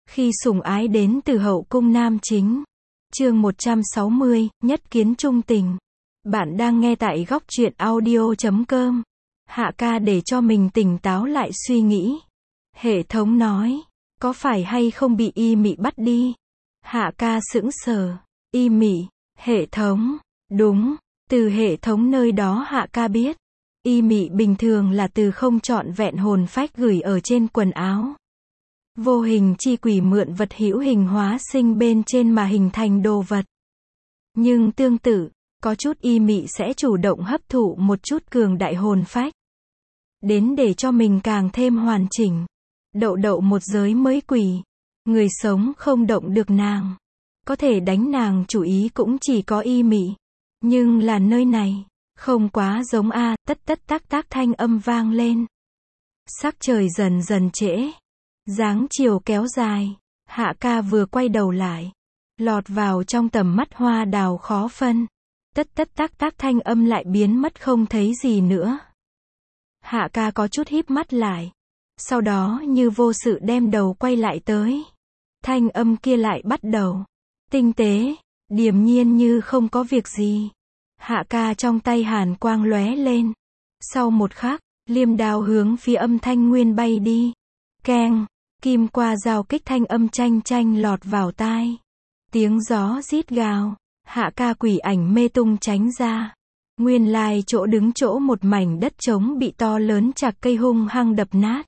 Khi sủng ái đến từ hậu cung nam chính. Chương 160, nhất kiến trung tình. Bạn đang nghe tại góc truyện audio.com. Hạ ca để cho mình tỉnh táo lại suy nghĩ. Hệ thống nói, có phải hay không bị y mị bắt đi? Hạ ca sững sờ. Y mị, hệ thống, đúng, từ hệ thống nơi đó hạ ca biết. Y mị bình thường là từ không trọn vẹn hồn phách gửi ở trên quần áo. Vô hình chi quỷ mượn vật hữu hình hóa sinh bên trên mà hình thành đồ vật. Nhưng tương tự, có chút y mị sẽ chủ động hấp thụ một chút cường đại hồn phách. Đến để cho mình càng thêm hoàn chỉnh. Đậu một giới mới quỷ. Người sống không động được nàng. Có thể đánh nàng chủ ý cũng chỉ có y mị. Nhưng là nơi này, không quá giống a, tất tác thanh âm vang lên. Sắc trời dần dần trễ. Dáng chiều kéo dài, hạ ca vừa quay đầu lại, lọt vào trong tầm mắt hoa đào khó phân. Tất tác thanh âm lại biến mất không thấy gì nữa. Hạ ca có chút híp mắt lại, sau đó như vô sự đem đầu quay lại tới. Thanh âm kia lại bắt đầu, tinh tế, điềm nhiên như không có việc gì. Hạ ca trong tay hàn quang lóe lên. Sau một khắc, liêm đao hướng phía âm thanh nguyên bay đi. Keng, kim qua giao kích thanh âm chanh lọt vào tai. Tiếng gió rít gào, hạ ca quỷ ảnh mê tung tránh ra. Nguyên lai chỗ một mảnh đất trống bị to lớn chạc cây hung hăng đập nát.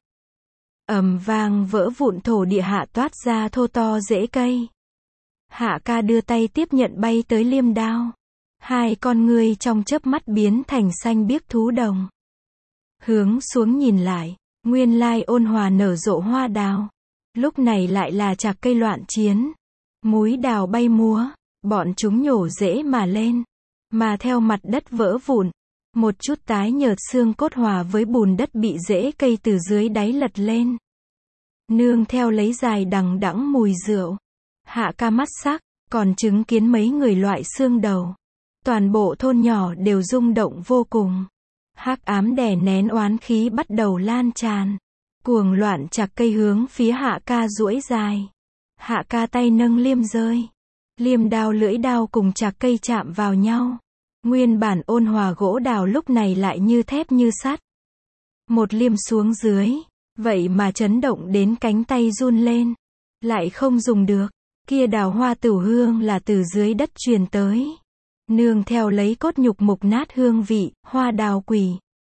Ầm vang vỡ vụn thổ địa hạ toát ra thô to rễ cây. Hạ ca đưa tay tiếp nhận bay tới liêm đao. Hai con ngươi trong chớp mắt biến thành xanh biếc thú đồng. Hướng xuống nhìn lại. Nguyên lai ôn hòa nở rộ hoa đào. Lúc này lại là chạc cây loạn chiến. Múi đào bay múa, bọn chúng nhổ rễ mà lên. Mà theo mặt đất vỡ vụn, một chút tái nhợt xương cốt hòa với bùn đất bị rễ cây từ dưới đáy lật lên. Nương theo lấy dài đằng đẵng mùi rượu. Hạ ca mắt sắc, còn chứng kiến mấy người loại xương đầu. Toàn bộ thôn nhỏ đều rung động vô cùng. Hắc ám đè nén oán khí bắt đầu lan tràn. Cuồng loạn chạc cây hướng phía hạ ca duỗi dài. Hạ ca tay nâng liêm rơi. Liêm đao lưỡi đao cùng chạc cây chạm vào nhau. Nguyên bản ôn hòa gỗ đào lúc này lại như thép như sắt. Một liêm xuống dưới. Vậy mà chấn động đến cánh tay run lên. Lại không dùng được. Kia đào hoa tửu hương là từ dưới đất truyền tới. Nương theo lấy cốt nhục mục nát hương vị, hoa đào quỷ.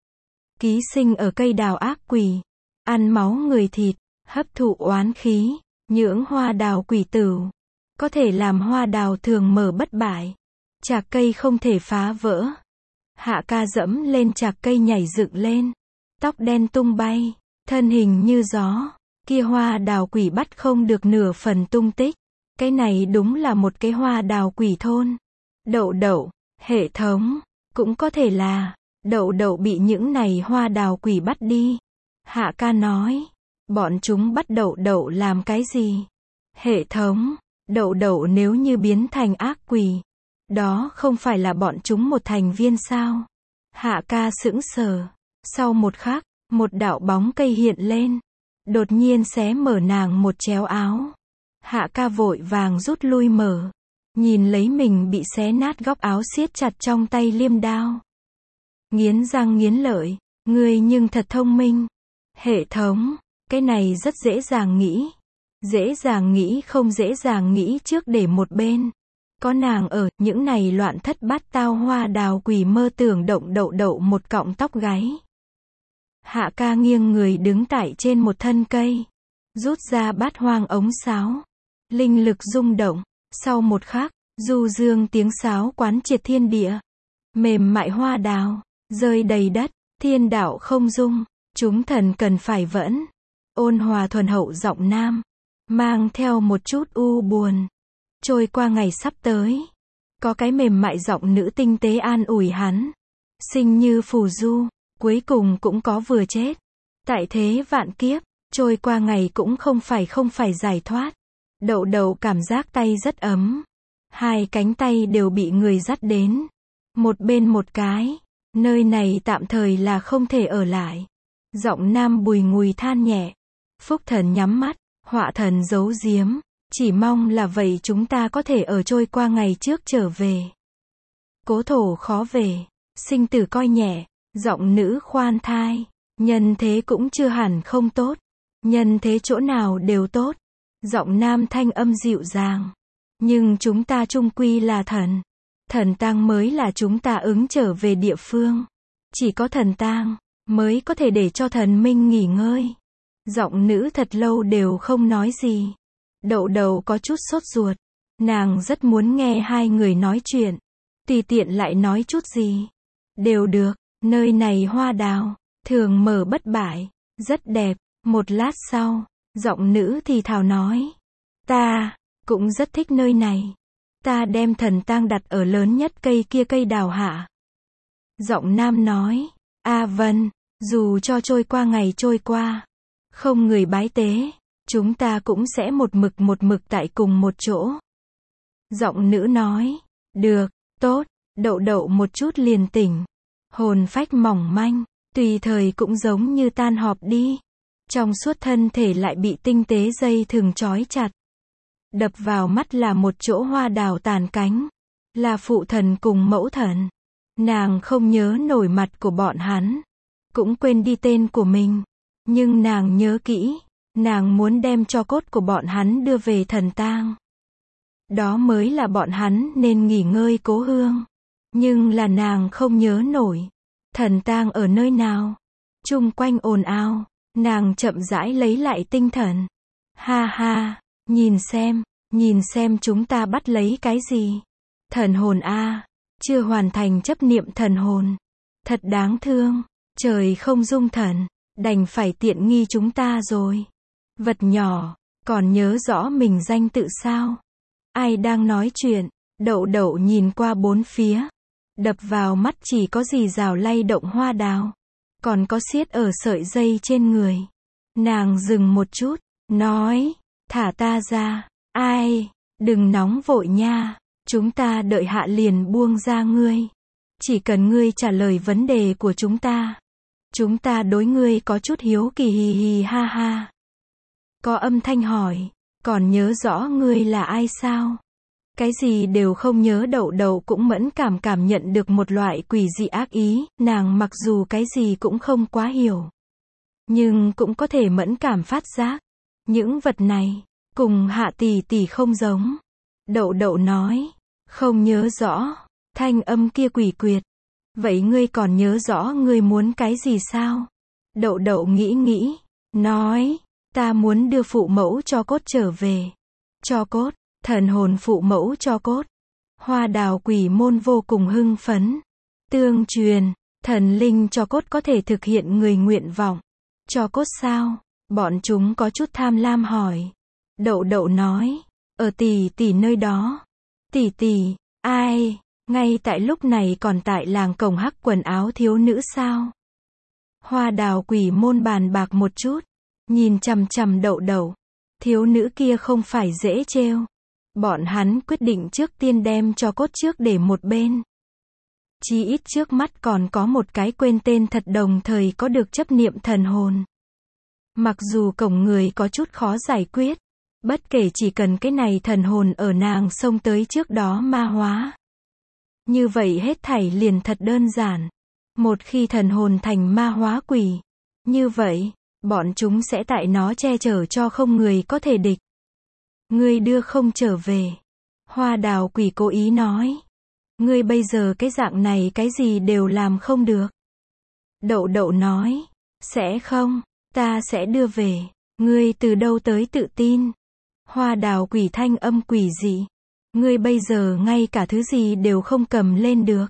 Ký sinh ở cây đào ác quỷ. Ăn máu người thịt, hấp thụ oán khí, nhưỡng hoa đào quỷ tửu. Có thể làm hoa đào thường mở bất bại. Chạc cây không thể phá vỡ. Hạ ca dẫm lên chạc cây nhảy dựng lên. Tóc đen tung bay, thân hình như gió. Kia hoa đào quỷ bắt không được nửa phần tung tích. Cái này đúng là một cái hoa đào quỷ thôn. Đậu, hệ thống, cũng có thể là, đậu bị những này hoa đào quỷ bắt đi. Hạ ca nói, bọn chúng bắt đậu làm cái gì? Hệ thống, đậu nếu như biến thành ác quỷ, đó không phải là bọn chúng một thành viên sao? Hạ ca sững sờ, sau một khắc, một đạo bóng cây hiện lên, đột nhiên xé mở nàng một chéo áo. Hạ ca vội vàng rút lui mở. Nhìn lấy mình bị xé nát góc áo siết chặt trong tay liêm đao. Nghiến răng nghiến lợi, ngươi nhưng thật thông minh. Hệ thống, cái này rất dễ dàng nghĩ. Dễ dàng nghĩ không dễ dàng nghĩ trước để một bên. Có nàng ở, những này loạn thất bát tao hoa đào quỷ mơ tưởng động đậu một cọng tóc gáy. Hạ ca nghiêng người đứng tại trên một thân cây. Rút ra bát hoang ống sáo. Linh lực rung động. Sau một khắc, du dương tiếng sáo quán triệt thiên địa. Mềm mại hoa đào, rơi đầy đất, thiên đạo không dung, chúng thần cần phải vẫn. Ôn hòa thuần hậu giọng nam, mang theo một chút u buồn. Trôi qua ngày sắp tới, có cái mềm mại giọng nữ tinh tế an ủi hắn. Sinh như phù du, cuối cùng cũng có vừa chết. Tại thế vạn kiếp, trôi qua ngày cũng không phải giải thoát. Đậu cảm giác tay rất ấm. Hai cánh tay đều bị người dắt đến. Một bên một cái. Nơi này tạm thời là không thể ở lại. Giọng nam bùi ngùi than nhẹ. Phúc thần nhắm mắt. Họa thần giấu giếm, chỉ mong là vậy chúng ta có thể ở trôi qua ngày trước trở về. Cố thổ khó về, sinh tử coi nhẹ, giọng nữ khoan thai, nhân thế cũng chưa hẳn không tốt, nhân thế chỗ nào đều tốt. Giọng nam thanh âm dịu dàng, nhưng chúng ta chung quy là thần. Thần tang mới là chúng ta ứng trở về địa phương. Chỉ có thần tang mới có thể để cho thần minh nghỉ ngơi. Giọng nữ thật lâu đều không nói gì. Đậu Đậu có chút sốt ruột. Nàng rất muốn nghe hai người nói chuyện. Tùy tiện lại nói chút gì. Đều được, nơi này hoa đào, thường mở bất bại, rất đẹp. Một lát sau, giọng nữ thì thào nói. Ta cũng rất thích nơi này. Ta đem thần tang đặt ở lớn nhất cây kia cây đào hạ. Giọng nam nói. A Vân, dù cho trôi qua ngày trôi qua, không người bái tế, chúng ta cũng sẽ một mực tại cùng một chỗ. Giọng nữ nói. Được, tốt. Đậu Đậu một chút liền tỉnh. Hồn phách mỏng manh, tùy thời cũng giống như tan họp đi. Trong suốt thân thể lại bị tinh tế dây thừng trói chặt. Đập vào mắt là một chỗ hoa đào tàn cánh. Là phụ thần cùng mẫu thần. Nàng không nhớ nổi mặt của bọn hắn. Cũng quên đi tên của mình. Nhưng nàng nhớ kỹ. Nàng muốn đem tro cốt của bọn hắn đưa về thần tang. Đó mới là bọn hắn nên nghỉ ngơi cố hương. Nhưng là nàng không nhớ nổi. Thần tang ở nơi nào? Chung quanh ồn ào. Nàng chậm rãi lấy lại tinh thần. Ha ha, nhìn xem chúng ta bắt lấy cái gì? Thần hồn a, chưa hoàn thành chấp niệm thần hồn. Thật đáng thương, trời không dung thần, đành phải tiện nghi chúng ta rồi. Vật nhỏ, còn nhớ rõ mình danh tự sao? Ai đang nói chuyện? Đậu Đậu nhìn qua bốn phía. Đập vào mắt chỉ có dì rào lay động hoa đào. Còn có xiết ở sợi dây trên người. Nàng dừng một chút, nói, thả ta ra. Ai, đừng nóng vội nha, chúng ta đợi hạ liền buông ra ngươi. Chỉ cần ngươi trả lời vấn đề của chúng ta. Chúng ta đối ngươi có chút hiếu kỳ hì hì ha ha. Có âm thanh hỏi, còn nhớ rõ ngươi là ai sao? Cái gì đều không nhớ. Đậu Đậu cũng mẫn cảm nhận được một loại quỷ dị ác ý. Nàng mặc dù cái gì cũng không quá hiểu, nhưng cũng có thể mẫn cảm phát giác. Những vật này, cùng Hạ tỷ tỷ không giống. Đậu Đậu nói, không nhớ rõ. Thanh âm kia quỷ quyệt. Vậy ngươi còn nhớ rõ ngươi muốn cái gì sao? Đậu Đậu nghĩ, nói, ta muốn đưa phụ mẫu tro cốt trở về. Tro cốt, thần hồn phụ mẫu tro cốt. Hoa đào quỷ môn vô cùng hưng phấn. Tương truyền, thần linh tro cốt có thể thực hiện người nguyện vọng. Tro cốt sao? Bọn chúng có chút tham lam hỏi. Đậu Đậu nói, ở tỷ tỷ nơi đó. Tỷ tỷ, ai? Ngay tại lúc này còn tại làng cổng hắc quần áo thiếu nữ sao? Hoa đào quỷ môn bàn bạc một chút. Nhìn chằm chằm Đậu Đậu. Thiếu nữ kia không phải dễ trêu. Bọn hắn quyết định trước tiên đem tro cốt trước để một bên. Chí ít trước mắt còn có một cái quên tên thật đồng thời có được chấp niệm thần hồn. Mặc dù cổng người có chút khó giải quyết. Bất kể chỉ cần cái này thần hồn ở nàng xông tới trước đó ma hóa. Như vậy hết thảy liền thật đơn giản. Một khi thần hồn thành ma hóa quỷ. Như vậy, bọn chúng sẽ tại nó che chở cho không người có thể địch. Ngươi đưa không trở về. Hoa đào quỷ cố ý nói. Ngươi bây giờ cái dạng này cái gì đều làm không được. Đậu Đậu nói. Sẽ không, ta sẽ đưa về. Ngươi từ đâu tới tự tin? Hoa đào quỷ thanh âm quỷ dị. Ngươi bây giờ ngay cả thứ gì đều không cầm lên được.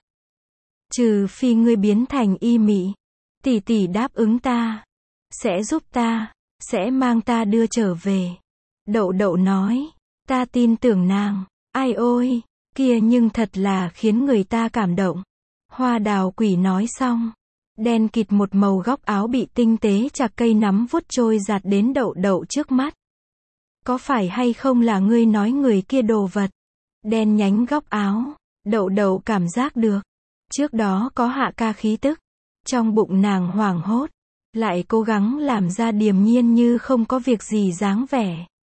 Trừ phi ngươi biến thành y mị. Tỷ tỷ đáp ứng ta. Sẽ giúp ta. Sẽ mang ta đưa trở về. Đậu Đậu nói. Ta tin tưởng nàng. Ai ôi, kia nhưng thật là khiến người ta cảm động. Hoa đào quỷ nói xong. Đen kịt một màu góc áo bị tinh tế chạc cây nắm vuốt trôi giạt đến Đậu Đậu trước mắt. Có phải hay không là ngươi nói người kia đồ vật? Đen nhánh góc áo. Đậu Đậu cảm giác được. Trước đó có Hạ ca khí tức. Trong bụng nàng hoảng hốt. Lại cố gắng làm ra điềm nhiên như không có việc gì dáng vẻ.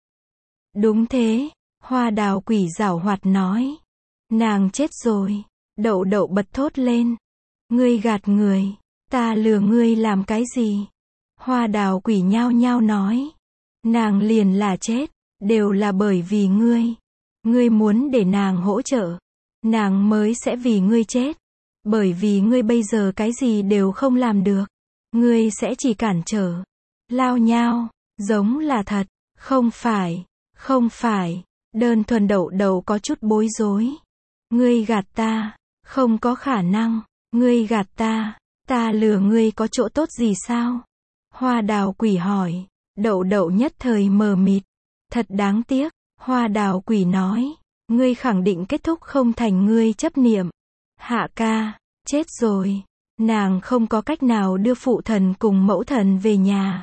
Đúng thế, hoa đào quỷ giảo hoạt nói. Nàng chết rồi. Đậu đậu bật thốt lên. Ngươi gạt người. Ta lừa ngươi làm cái gì? Hoa đào quỷ nhao nhao nói. Nàng liền là chết. Đều là bởi vì ngươi. Ngươi muốn để nàng hỗ trợ. Nàng mới sẽ vì ngươi chết. Bởi vì ngươi bây giờ cái gì đều không làm được. Ngươi sẽ chỉ cản trở. Lao nhao. Giống là thật. Không phải. Không phải. Đơn thuần đậu đậu có chút bối rối. Ngươi gạt ta. Không có khả năng. Ngươi gạt ta. Ta lừa ngươi có chỗ tốt gì sao? Hoa đào quỷ hỏi. Đậu đậu nhất thời mờ mịt. Thật đáng tiếc. Hoa đào quỷ nói. Ngươi khẳng định kết thúc không thành ngươi chấp niệm. Hạ ca. Chết rồi. Nàng không có cách nào đưa phụ thần cùng mẫu thần về nhà.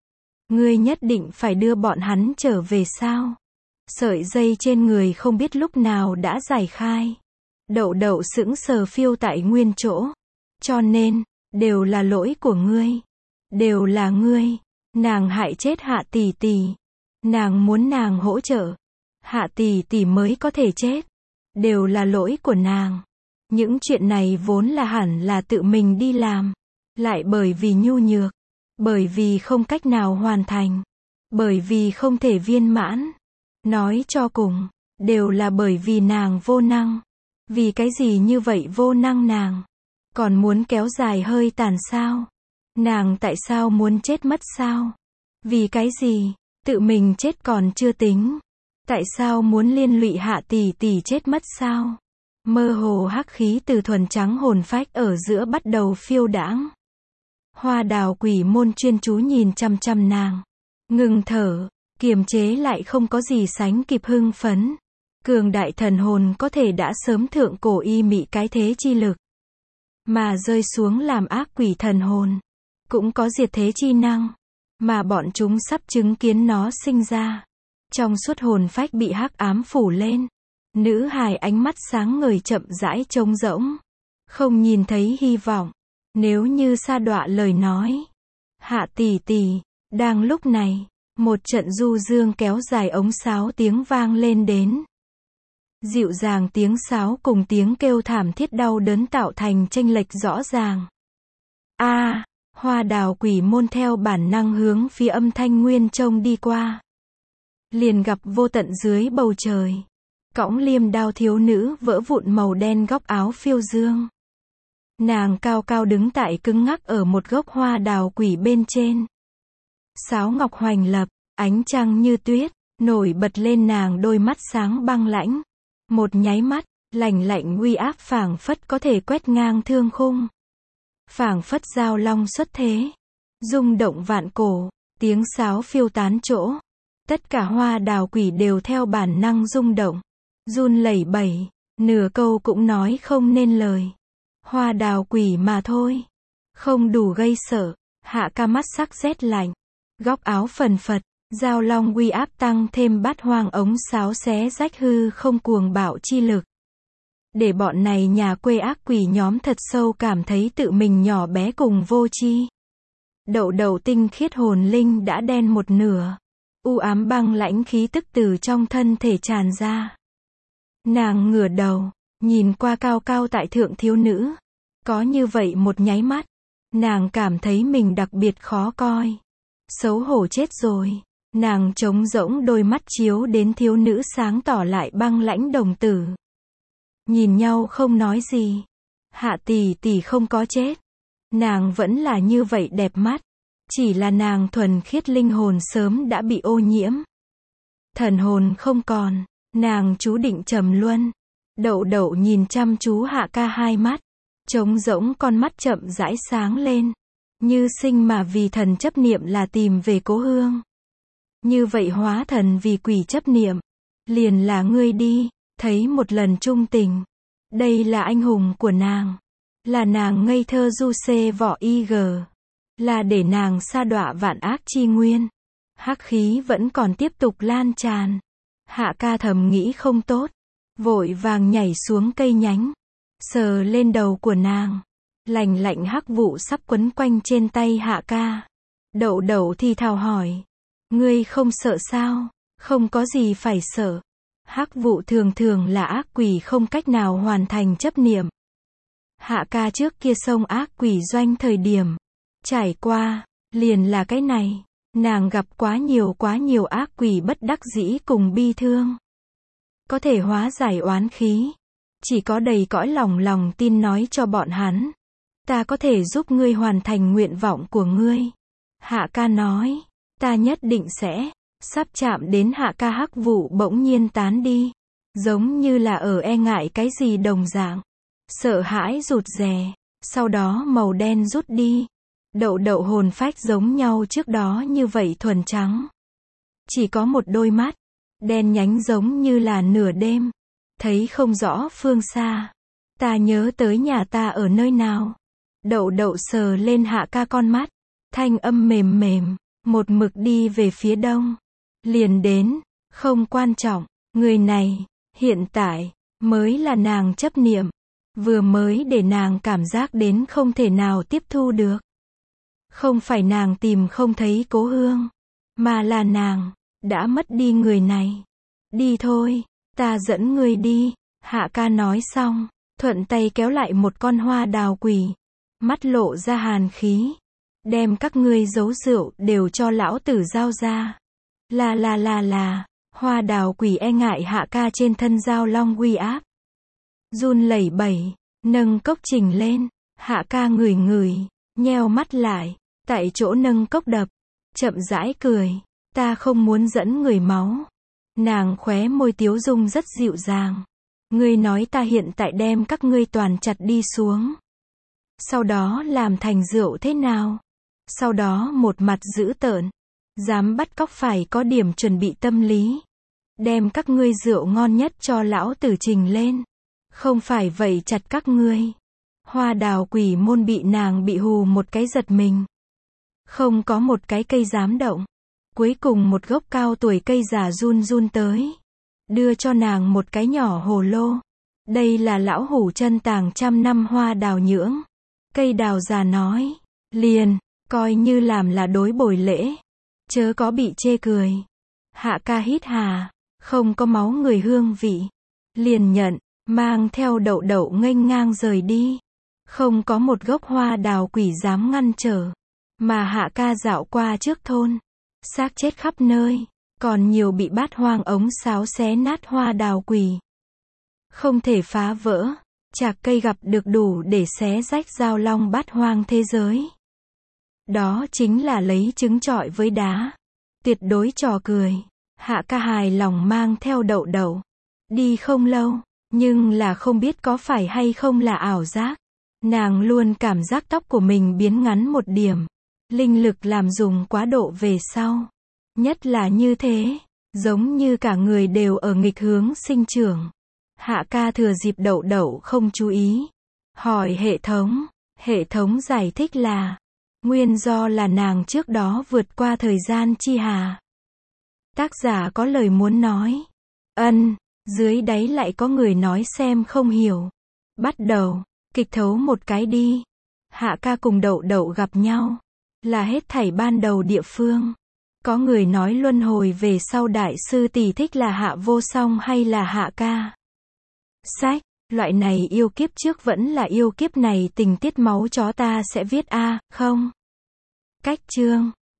Ngươi nhất định phải đưa bọn hắn trở về sao? Sợi dây trên người không biết lúc nào đã giải khai. Đậu đậu sững sờ phiêu tại nguyên chỗ. Cho nên, đều là lỗi của ngươi. Đều là ngươi. Nàng hại chết Hạ tỷ tỷ. Nàng muốn nàng hỗ trợ. Hạ tỷ tỷ mới có thể chết. Đều là lỗi của nàng. Những chuyện này vốn là hẳn là tự mình đi làm. Lại bởi vì nhu nhược. Bởi vì không cách nào hoàn thành. Bởi vì không thể viên mãn. Nói cho cùng, đều là bởi vì nàng vô năng. Vì cái gì như vậy vô năng nàng? Còn muốn kéo dài hơi tàn sao? Nàng tại sao muốn chết mất sao? Vì cái gì? Tự mình chết còn chưa tính. Tại sao muốn liên lụy Hạ tỷ tỷ chết mất sao? Mơ hồ hắc khí từ thuần trắng hồn phách ở giữa bắt đầu phiêu đãng. Hoa đào quỷ môn chuyên chú nhìn chăm chăm nàng. Ngừng thở, kiềm chế lại không có gì sánh kịp hưng phấn. Cường đại thần hồn có thể đã sớm thượng cổ y mị cái thế chi lực. Mà rơi xuống làm ác quỷ thần hồn. Cũng có diệt thế chi năng. Mà bọn chúng sắp chứng kiến nó sinh ra. Trong suốt hồn phách bị hắc ám phủ lên. Nữ hài ánh mắt sáng ngời chậm rãi trống rỗng. Không nhìn thấy hy vọng. Nếu như sa đọa lời nói. Hạ tỷ tỷ, đang lúc này, một trận du dương kéo dài ống sáo tiếng vang lên đến. Dịu dàng tiếng sáo cùng tiếng kêu thảm thiết đau đớn tạo thành chênh lệch rõ ràng. A, hoa đào quỷ môn theo bản năng hướng phía âm thanh nguyên trông đi qua. Liền gặp vô tận dưới bầu trời. Cõng liêm đao thiếu nữ vỡ vụn màu đen góc áo phiêu dương. Nàng cao cao đứng tại cứng ngắc ở một gốc hoa đào quỷ bên trên. Sáo ngọc hoành lập, ánh trăng như tuyết, nổi bật lên nàng đôi mắt sáng băng lãnh. Một nháy mắt, lạnh lạnh uy áp phảng phất có thể quét ngang thương khung. Phảng phất giao long xuất thế. Rung động vạn cổ, tiếng sáo phiêu tán chỗ. Tất cả hoa đào quỷ đều theo bản năng rung động. Run lẩy bẩy, nửa câu cũng nói không nên lời. Hoa đào quỷ mà thôi. Không đủ gây sợ. Hạ ca mắt sắc rét lạnh. Góc áo phần phật. Giao long uy áp tăng thêm bát hoang ống sáo xé rách hư không cuồng bạo chi lực. Để bọn này nhà quê ác quỷ nhóm thật sâu cảm thấy tự mình nhỏ bé cùng vô tri. Đậu đậu tinh khiết hồn linh đã đen một nửa. U ám băng lãnh khí tức từ trong thân thể tràn ra. Nàng ngửa đầu, nhìn qua cao cao tại thượng thiếu nữ. Có như vậy một nháy mắt, nàng cảm thấy mình đặc biệt khó coi. Xấu hổ chết rồi. Nàng trống rỗng đôi mắt chiếu đến thiếu nữ sáng tỏ lại băng lãnh đồng tử. Nhìn nhau không nói gì. Hạ tỷ tỷ không có chết. Nàng vẫn là như vậy đẹp mắt. Chỉ là nàng thuần khiết linh hồn sớm đã bị ô nhiễm. Thần hồn không còn. Nàng chú định trầm luân. Đậu đậu nhìn chăm chú Hạ ca hai mắt. Trống rỗng con mắt chậm rãi sáng lên. Như sinh mà vì thần chấp niệm là tìm về cố hương. Như vậy hóa thần vì quỷ chấp niệm. Liền là ngươi đi. Thấy một lần trung tình. Đây là anh hùng của nàng. Là nàng ngây thơ du xê vỏ y gờ. Là để nàng sa đọa vạn ác chi nguyên. Hắc khí vẫn còn tiếp tục lan tràn. Hạ ca thầm nghĩ không tốt. Vội vàng nhảy xuống cây nhánh. Sờ lên đầu của nàng. Lạnh lạnh hắc vụ sắp quấn quanh trên tay Hạ ca. Đậu đậu thì thào hỏi. Ngươi không sợ sao? Không có gì phải sợ. Hắc vụ thường thường là ác quỷ không cách nào hoàn thành chấp niệm. Hạ ca trước kia xông ác quỷ doanh thời điểm trải qua, liền là cái này. Nàng gặp quá nhiều ác quỷ bất đắc dĩ cùng bi thương. Có thể hóa giải oán khí. Chỉ có đầy cõi lòng tin nói cho bọn hắn. Ta có thể giúp ngươi hoàn thành nguyện vọng của ngươi. Hạ ca nói, ta nhất định sẽ. Sắp chạm đến hạ ca hắc vụ bỗng nhiên tán đi. Giống như là ở e ngại cái gì đồng dạng. Sợ hãi rụt rè. Sau đó màu đen rút đi. Đậu hồn phách giống nhau trước đó như vậy thuần trắng. Chỉ có một đôi mắt. Đen nhánh giống như là nửa đêm. Thấy không rõ phương xa. Ta nhớ tới nhà ta ở nơi nào. Đậu sờ lên hạ ca con mắt. Thanh âm mềm. Một mực đi về phía đông. Liền đến. Không quan trọng. Người này. Hiện tại. Mới là nàng chấp niệm. Vừa mới để nàng cảm giác đến không thể nào tiếp thu được. Không phải nàng tìm không thấy cố hương. Mà là nàng. Đã mất đi người này. Đi thôi. Ta dẫn ngươi đi. Hạ ca nói xong. Thuận tay kéo lại một con hoa đào quỷ. Mắt lộ ra hàn khí. Đem các ngươi giấu rượu đều cho lão tử giao ra. Là. Hoa đào quỷ e ngại hạ ca trên thân giao long uy áp. Run lẩy bẩy. Nâng cốc trình lên. Hạ ca ngửi. Nheo mắt lại. Tại chỗ nâng cốc đập. Chậm rãi cười. Ta không muốn dẫn người máu. Nàng khóe môi tiếu dung rất dịu dàng. Ngươi nói ta hiện tại đem các ngươi toàn chặt đi xuống. Sau đó làm thành rượu thế nào? Sau đó một mặt dữ tợn. Dám bắt cóc phải có điểm chuẩn bị tâm lý. Đem các ngươi rượu ngon nhất cho lão tử trình lên. Không phải vậy chặt các ngươi. Hoa đào quỷ môn bị nàng bị hù một cái giật mình. Không có một cái cây dám động. Cuối cùng một gốc cao tuổi cây già run tới. Đưa cho nàng một cái nhỏ hồ lô. Đây là lão hủ chân tàng trăm năm hoa đào nhưỡng. Cây đào già nói. Liền, coi như làm là đối bồi lễ. Chớ có bị chê cười. Hạ ca hít hà. Không có máu người hương vị. Liền nhận, mang theo đậu nghênh ngang rời đi. Không có một gốc hoa đào quỷ dám ngăn trở. Mà hạ ca dạo qua trước thôn. Xác chết khắp nơi. Còn nhiều bị bát hoang ống sáo xé nát hoa đào quỷ. Không thể phá vỡ. Chạc cây gặp được đủ để xé rách giao long bát hoang thế giới. Đó chính là lấy trứng trọi với đá. Tuyệt đối trò cười. Hạ ca hài lòng mang theo đậu. Đi không lâu. Nhưng là không biết có phải hay không là ảo giác. Nàng luôn cảm giác tóc của mình biến ngắn một điểm. Linh lực làm dùng quá độ về sau. Nhất là như thế. Giống như cả người đều ở nghịch hướng sinh trưởng. Hạ ca thừa dịp đậu không chú ý. Hỏi hệ thống. Hệ thống giải thích là. Nguyên do là nàng trước đó vượt qua thời gian chi hà. Tác giả có lời muốn nói. Dưới đáy lại có người nói xem không hiểu. Bắt đầu. Kịch thấu một cái đi. Hạ ca cùng đậu gặp nhau. Là hết thảy ban đầu địa phương. Có người nói luân hồi về sau đại sư tỷ thích là Hạ Vô Song hay là Hạ ca. Sách, loại này yêu kiếp trước vẫn là yêu kiếp này tình tiết máu chó ta sẽ viết không. Cách chương.